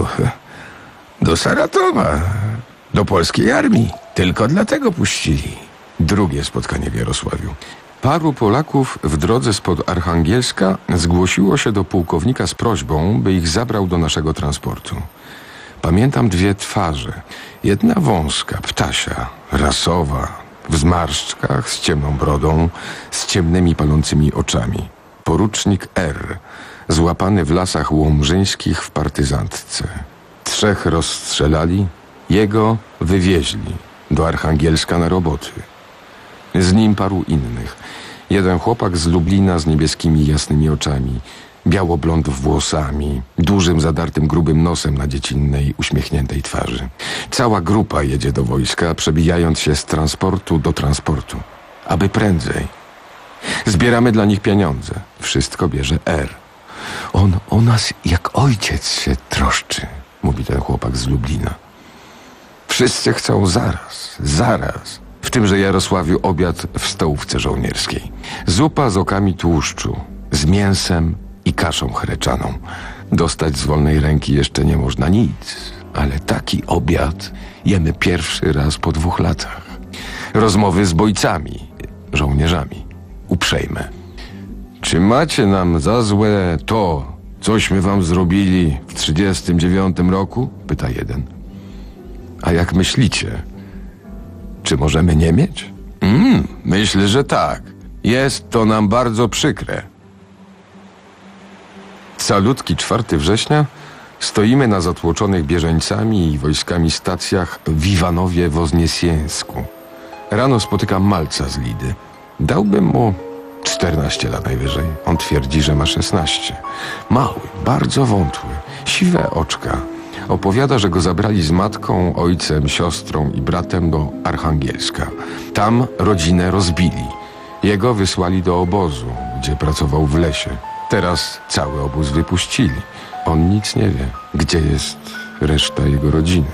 Speaker 3: do Saratowa. Do polskiej armii. Tylko dlatego puścili.
Speaker 9: Drugie spotkanie w Jarosławiu. Paru Polaków w drodze spod Archangielska zgłosiło się do pułkownika z prośbą, by ich zabrał do naszego transportu. Pamiętam dwie twarze. Jedna wąska, ptasia, rasowa, w zmarszczkach, z ciemną brodą, z ciemnymi palącymi oczami. Porucznik R, złapany w lasach łomżyńskich w partyzantce. Trzech rozstrzelali, jego wywieźli do Archangielska na roboty. Z nim paru innych. Jeden chłopak z Lublina z niebieskimi jasnymi oczami, białoblond włosami, dużym zadartym grubym nosem na dziecinnej, uśmiechniętej twarzy. Cała grupa jedzie do wojska, przebijając się z transportu do transportu. Aby prędzej. Zbieramy dla nich pieniądze. Wszystko bierze R. On o nas jak ojciec się troszczy, mówi ten chłopak z Lublina. Wszyscy chcą zaraz, zaraz. W tymże Jarosławiu obiad w stołówce żołnierskiej. Zupa z okami tłuszczu, z mięsem i kaszą chreczaną. Dostać z wolnej ręki jeszcze nie można nic, ale taki obiad jemy pierwszy raz po dwóch latach. Rozmowy z bojcami, żołnierzami. Uprzejme. Czy macie nam za złe to, cośmy wam zrobili w trzydziestym dziewiątym roku? Pyta jeden. A jak myślicie? Czy możemy nie mieć? Mm, myślę, że tak. Jest to nam bardzo przykre. Calutki czwartego września stoimy na zatłoczonych bieżeńcami i wojskami stacjach w Iwanowie-Wozniesieńsku. Rano spotykam malca z Lidy. Dałbym mu czternaście lat najwyżej. On twierdzi, że ma szesnaście. Mały, bardzo wątły, siwe oczka. Opowiada, że go zabrali z matką, ojcem, siostrą i bratem do Archangielska. Tam rodzinę rozbili. Jego wysłali do obozu, gdzie pracował w lesie. Teraz cały obóz wypuścili. On nic nie wie, gdzie jest reszta jego rodziny.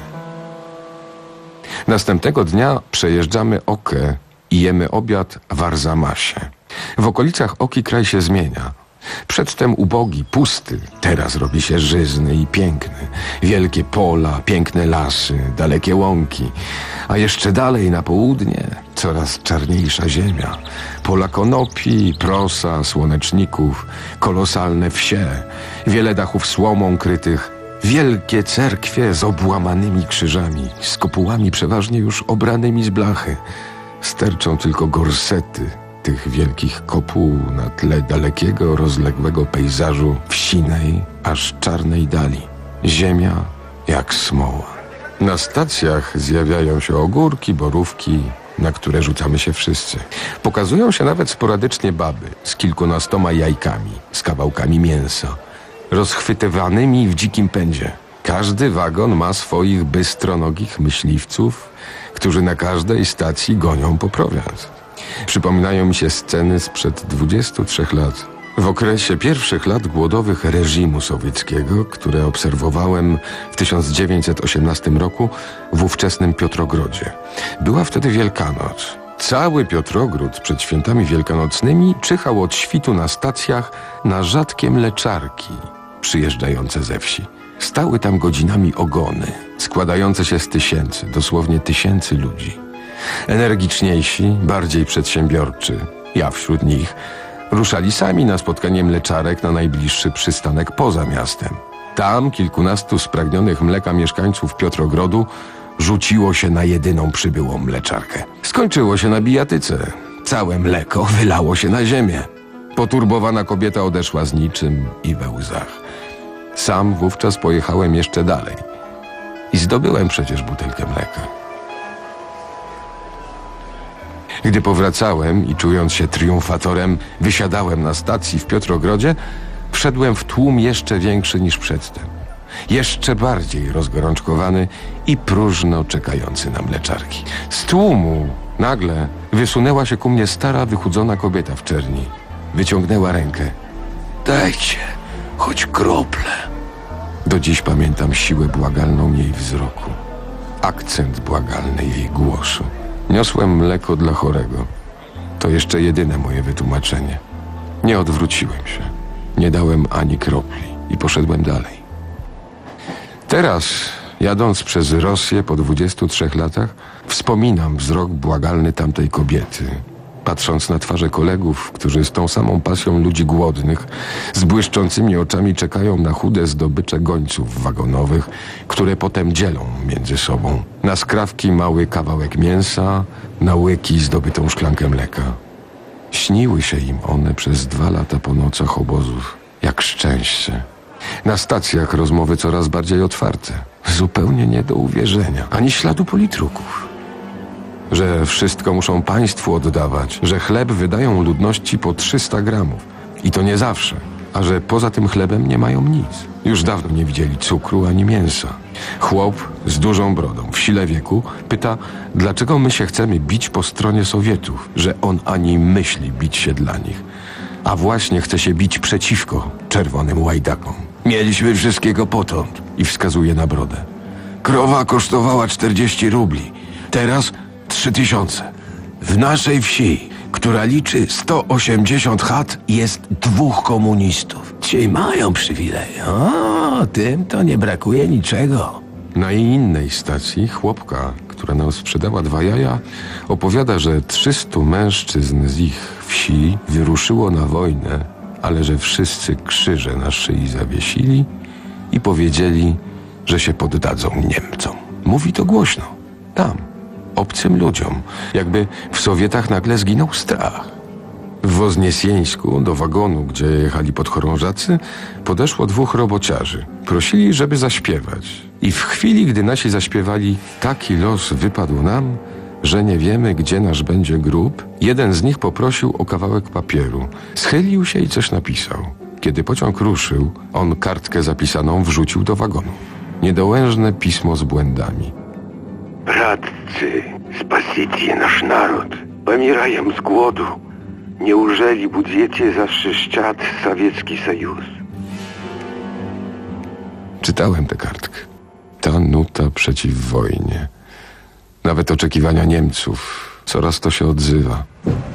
Speaker 9: Następnego dnia przejeżdżamy Okę i jemy obiad w Arzamasie. W okolicach Oki kraj się zmienia. Przedtem ubogi, pusty, teraz robi się żyzny i piękny. Wielkie pola, piękne lasy, dalekie łąki. A jeszcze dalej na południe coraz czarniejsza ziemia. Pola konopi, prosa, słoneczników, kolosalne wsie, wiele dachów słomą krytych, wielkie cerkwie z obłamanymi krzyżami, z kopułami przeważnie już obranymi z blachy. Sterczą tylko gorsety tych wielkich kopuł na tle dalekiego, rozległego pejzażu w sinej, aż czarnej dali. Ziemia jak smoła. Na stacjach zjawiają się ogórki, borówki, na które rzucamy się wszyscy. Pokazują się nawet sporadycznie baby z kilkunastoma jajkami, z kawałkami mięsa, rozchwytywanymi w dzikim pędzie. Każdy wagon ma swoich bystronogich myśliwców, którzy na każdej stacji gonią po prowiant. Przypominają mi się sceny sprzed dwudziestu trzech lat. W okresie pierwszych lat głodowych reżimu sowieckiego, które obserwowałem w tysiąc dziewięćset osiemnastym roku w ówczesnym Piotrogrodzie. Była wtedy Wielkanoc. Cały Piotrogród przed świętami wielkanocnymi czyhał od świtu na stacjach na rzadkie mleczarki przyjeżdżające ze wsi. Stały tam godzinami ogony, składające się z tysięcy, dosłownie tysięcy ludzi. Energiczniejsi, bardziej przedsiębiorczy, ja wśród nich, ruszali sami na spotkanie mleczarek na najbliższy przystanek poza miastem. Tam kilkunastu spragnionych mleka mieszkańców Piotrogrodu rzuciło się na jedyną przybyłą mleczarkę. Skończyło się na bijatyce. Całe mleko wylało się na ziemię. Poturbowana kobieta odeszła z niczym i we łzach. Sam wówczas pojechałem jeszcze dalej i zdobyłem przecież butelkę mleka. Gdy powracałem i czując się triumfatorem, wysiadałem na stacji w Piotrogrodzie, wszedłem w tłum jeszcze większy niż przedtem. jeszcze bardziej rozgorączkowany i próżno czekający na mleczarki. Z tłumu nagle wysunęła się ku mnie stara, wychudzona kobieta w czerni. Wyciągnęła rękę. Dajcie, choć krople. Do dziś pamiętam siłę błagalną jej wzroku, akcent błagalny jej głosu. Niosłem mleko dla chorego. To jeszcze jedyne moje wytłumaczenie. Nie odwróciłem się. Nie dałem ani kropli i poszedłem dalej. Teraz, jadąc przez Rosję po dwudziestu trzech latach, wspominam wzrok błagalny tamtej kobiety. Patrząc na twarze kolegów, którzy z tą samą pasją ludzi głodnych, z błyszczącymi oczami czekają na chude zdobycze gońców wagonowych, które potem dzielą między sobą. Na skrawki mały kawałek mięsa, na łyki zdobytą szklankę mleka. Śniły się im one przez dwa lata po nocach obozów, jak szczęście. Na stacjach rozmowy coraz bardziej otwarte. Zupełnie nie do uwierzenia. Ani śladu politruków. Że wszystko muszą państwu oddawać, że chleb wydają ludności po trzysta gramów. I to nie zawsze. A że poza tym chlebem nie mają nic. Już dawno nie widzieli cukru ani mięsa. Chłop z dużą brodą, w sile wieku, pyta, dlaczego my się chcemy bić po stronie Sowietów, że on ani myśli bić się dla nich. A właśnie chce się bić przeciwko czerwonym łajdakom. Mieliśmy wszystkiego potąd. I wskazuje na brodę. Krowa kosztowała czterdzieści rubli. Teraz trzy tysiące. W naszej wsi, która liczy sto osiemdziesiąt chat, jest dwóch komunistów. Ci mają przywileje. O, tym to nie brakuje niczego. Na innej stacji chłopka, która nam sprzedała dwa jaja, opowiada, że trzystu mężczyzn z ich wsi wyruszyło na wojnę, ale że wszyscy krzyże na szyi zawiesili i powiedzieli, że się poddadzą Niemcom. Mówi to głośno. Tam. Obcym ludziom, jakby w Sowietach nagle zginął strach. W Wozniesieńsku do wagonu, gdzie jechali podchorążacy, podeszło dwóch robociarzy. Prosili, żeby zaśpiewać. I w chwili, gdy nasi zaśpiewali taki los wypadł nam, że nie wiemy, gdzie nasz będzie grób, jeden z nich poprosił o kawałek papieru. Schylił się i coś napisał. Kiedy pociąg ruszył, on kartkę zapisaną wrzucił do wagonu. Niedołężne pismo z błędami.
Speaker 3: Bratcy, spasicie nasz naród. Pomirają z głodu. Неужели будете защищать Советский Союз?
Speaker 9: Czytałem tę kartkę. Ta nuta przeciw wojnie. Nawet oczekiwania Niemców. Coraz to się odzywa.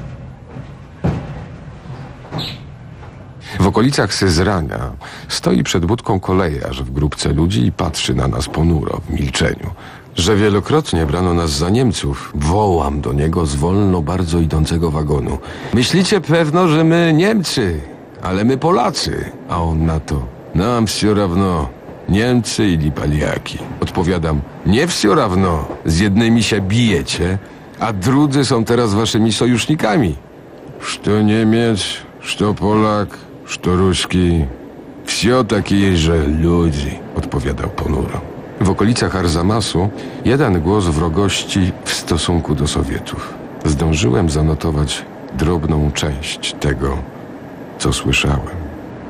Speaker 9: W okolicach Syzrania stoi przed budką kolejarz w grupce ludzi i patrzy na nas ponuro, w milczeniu. Że wielokrotnie brano nas za Niemców, wołam do niego z wolno bardzo idącego wagonu. Myślicie pewno, że my Niemcy, ale my Polacy. A on na to, nam wsio rawno, Niemcy ili Paliaki. Odpowiadam, nie wsio rawno, z jednymi się bijecie, a drudzy są teraz waszymi sojusznikami. Što Niemiec, što Polak, što Ruski, wsio takieże ludzi, odpowiadał ponuro. W okolicach Arzamasu jeden głos wrogości w stosunku do Sowietów. Zdążyłem zanotować drobną część tego, co słyszałem.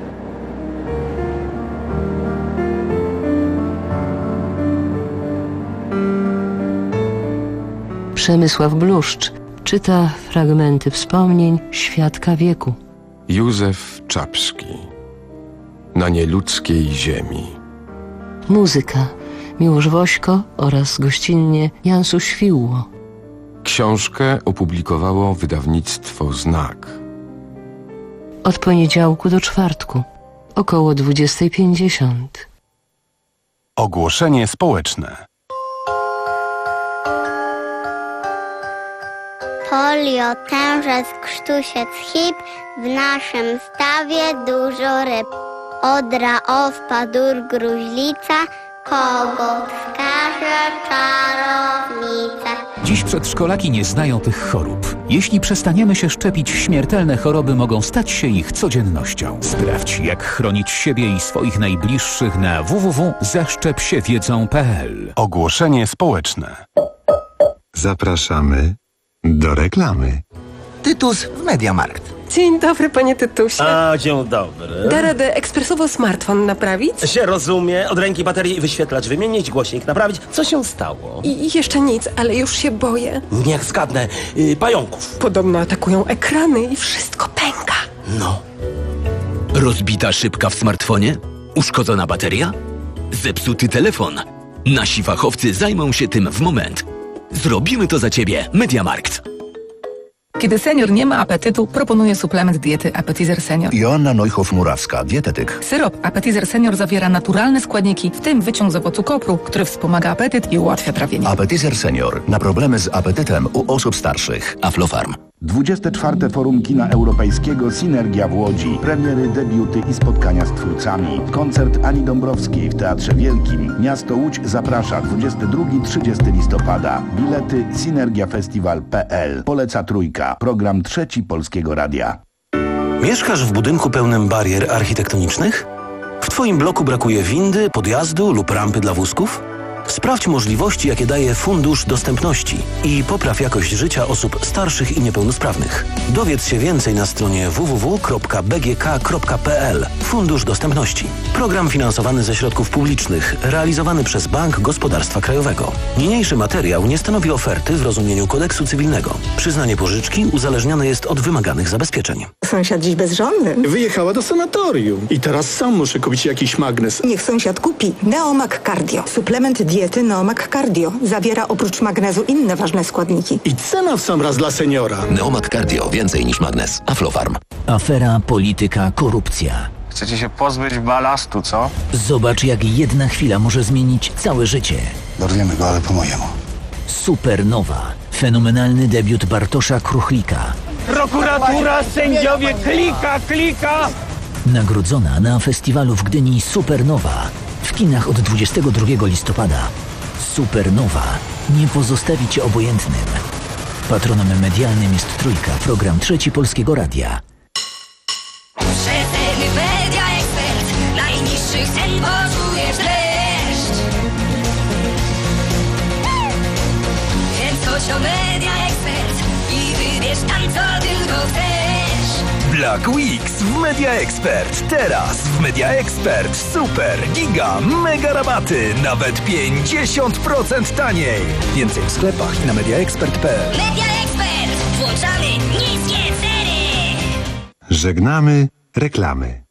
Speaker 10: Przemysław Bluszcz czyta fragmenty wspomnień świadka wieku.
Speaker 9: Józef Czapski. Na nieludzkiej ziemi.
Speaker 10: Muzyka Miłosz Wośko oraz gościnnie Jan Suświło.
Speaker 9: Książkę opublikowało wydawnictwo Znak.
Speaker 10: Od poniedziałku do czwartku, około dwudziestej pięćdziesiąt.
Speaker 21: Ogłoszenie społeczne.
Speaker 8: Polio, tężec, krztusiec, hip, w naszym stawie dużo ryb. Odra, ospa, dur, gruźlica, kogut, skarża, czarownica.
Speaker 11: Dziś przedszkolaki nie znają tych chorób. Jeśli przestaniemy się szczepić, śmiertelne choroby mogą stać się ich codziennością. Sprawdź, jak chronić siebie i swoich najbliższych na w w w kropka zaszczep się wiedzą kropka p l.
Speaker 21: Ogłoszenie społeczne.
Speaker 13: Zapraszamy do reklamy.
Speaker 24: Tytus w Mediamarkt.
Speaker 13: Dzień dobry, panie Tytusie.
Speaker 15: A, dzień dobry.
Speaker 13: Da radę ekspresowo smartfon naprawić?
Speaker 15: Się rozumie. Od ręki baterii wyświetlacz wymienić, głośnik naprawić. Co się stało?
Speaker 13: I i jeszcze nic, ale już się boję.
Speaker 15: Niech zgadnę. Yy, pająków.
Speaker 13: Podobno atakują ekrany i wszystko pęka.
Speaker 15: No.
Speaker 16: Rozbita szybka w smartfonie? Uszkodzona bateria? Zepsuty telefon? Nasi fachowcy zajmą się tym w moment. Zrobimy to za Ciebie. MediaMarkt.
Speaker 19: Kiedy senior nie ma apetytu, proponuję suplement diety Appetizer Senior.
Speaker 24: Joanna Neuhoff-Murawska, dietetyk.
Speaker 19: Syrop Appetizer Senior zawiera naturalne składniki, w tym wyciąg z owocu kopru, który wspomaga apetyt i ułatwia trawienie.
Speaker 24: Appetizer Senior. Na problemy z apetytem u osób starszych. Aflofarm.
Speaker 25: dwudzieste czwarte Forum Kina Europejskiego Synergia w Łodzi. Premiery, debiuty i spotkania z twórcami. Koncert Ani Dąbrowskiej w Teatrze Wielkim. Miasto Łódź zaprasza dwudziestego drugiego do trzydziestego listopada. Bilety synergiafestiwal kropka p l. Poleca Trójka. Program Trzeci Polskiego Radia.
Speaker 26: Mieszkasz w budynku pełnym barier architektonicznych? W Twoim bloku brakuje windy, podjazdu lub rampy dla wózków? Sprawdź możliwości, jakie daje Fundusz Dostępności i popraw jakość życia osób starszych i niepełnosprawnych. Dowiedz się więcej na stronie w w w kropka b g k kropka p l. Fundusz Dostępności. Program finansowany ze środków publicznych, realizowany przez Bank Gospodarstwa Krajowego. Niniejszy materiał nie stanowi oferty w rozumieniu kodeksu cywilnego. Przyznanie pożyczki uzależnione jest od wymaganych zabezpieczeń.
Speaker 27: Sąsiad dziś bezżonny.
Speaker 28: Wyjechała do sanatorium i teraz sam muszę kupić jakiś magnes.
Speaker 27: Niech sąsiad kupi Neomag Cardio. Suplement diety Neomag Cardio. Zawiera oprócz magnezu inne ważne składniki.
Speaker 28: I cena w sam raz dla seniora.
Speaker 12: Neomag Cardio. Więcej niż magnes. Aflofarm.
Speaker 23: Afera, polityka, korupcja.
Speaker 29: Chcecie się pozbyć balastu, co?
Speaker 23: Zobacz, jak jedna chwila może zmienić całe życie.
Speaker 29: Dorwiemy go, ale po mojemu.
Speaker 23: Supernowa. Fenomenalny debiut Bartosza Kruchlika.
Speaker 15: Prokuratura, sędziowie, klika, klika!
Speaker 23: Nagrodzona na festiwalu w Gdyni Supernowa. W kinach od dwudziestego drugiego listopada. Supernowa nie pozostawi Cię obojętnym. Patronem medialnym jest Trójka, program Trzeci Polskiego Radia.
Speaker 22: Rzetelny Media Ekspert, najniższych cen poczujesz dreszcz. Więc chodź do Media Ekspert i wybierz tam, co tylko chcesz.
Speaker 23: Black Weeks w Media Expert. Teraz w Media Expert super, giga, mega rabaty. Nawet pięćdziesiąt procent taniej. Więcej w sklepach i na mediaexpert kropka p l.
Speaker 22: Media Ekspert, włączamy niskie ceny.
Speaker 30: Żegnamy reklamy.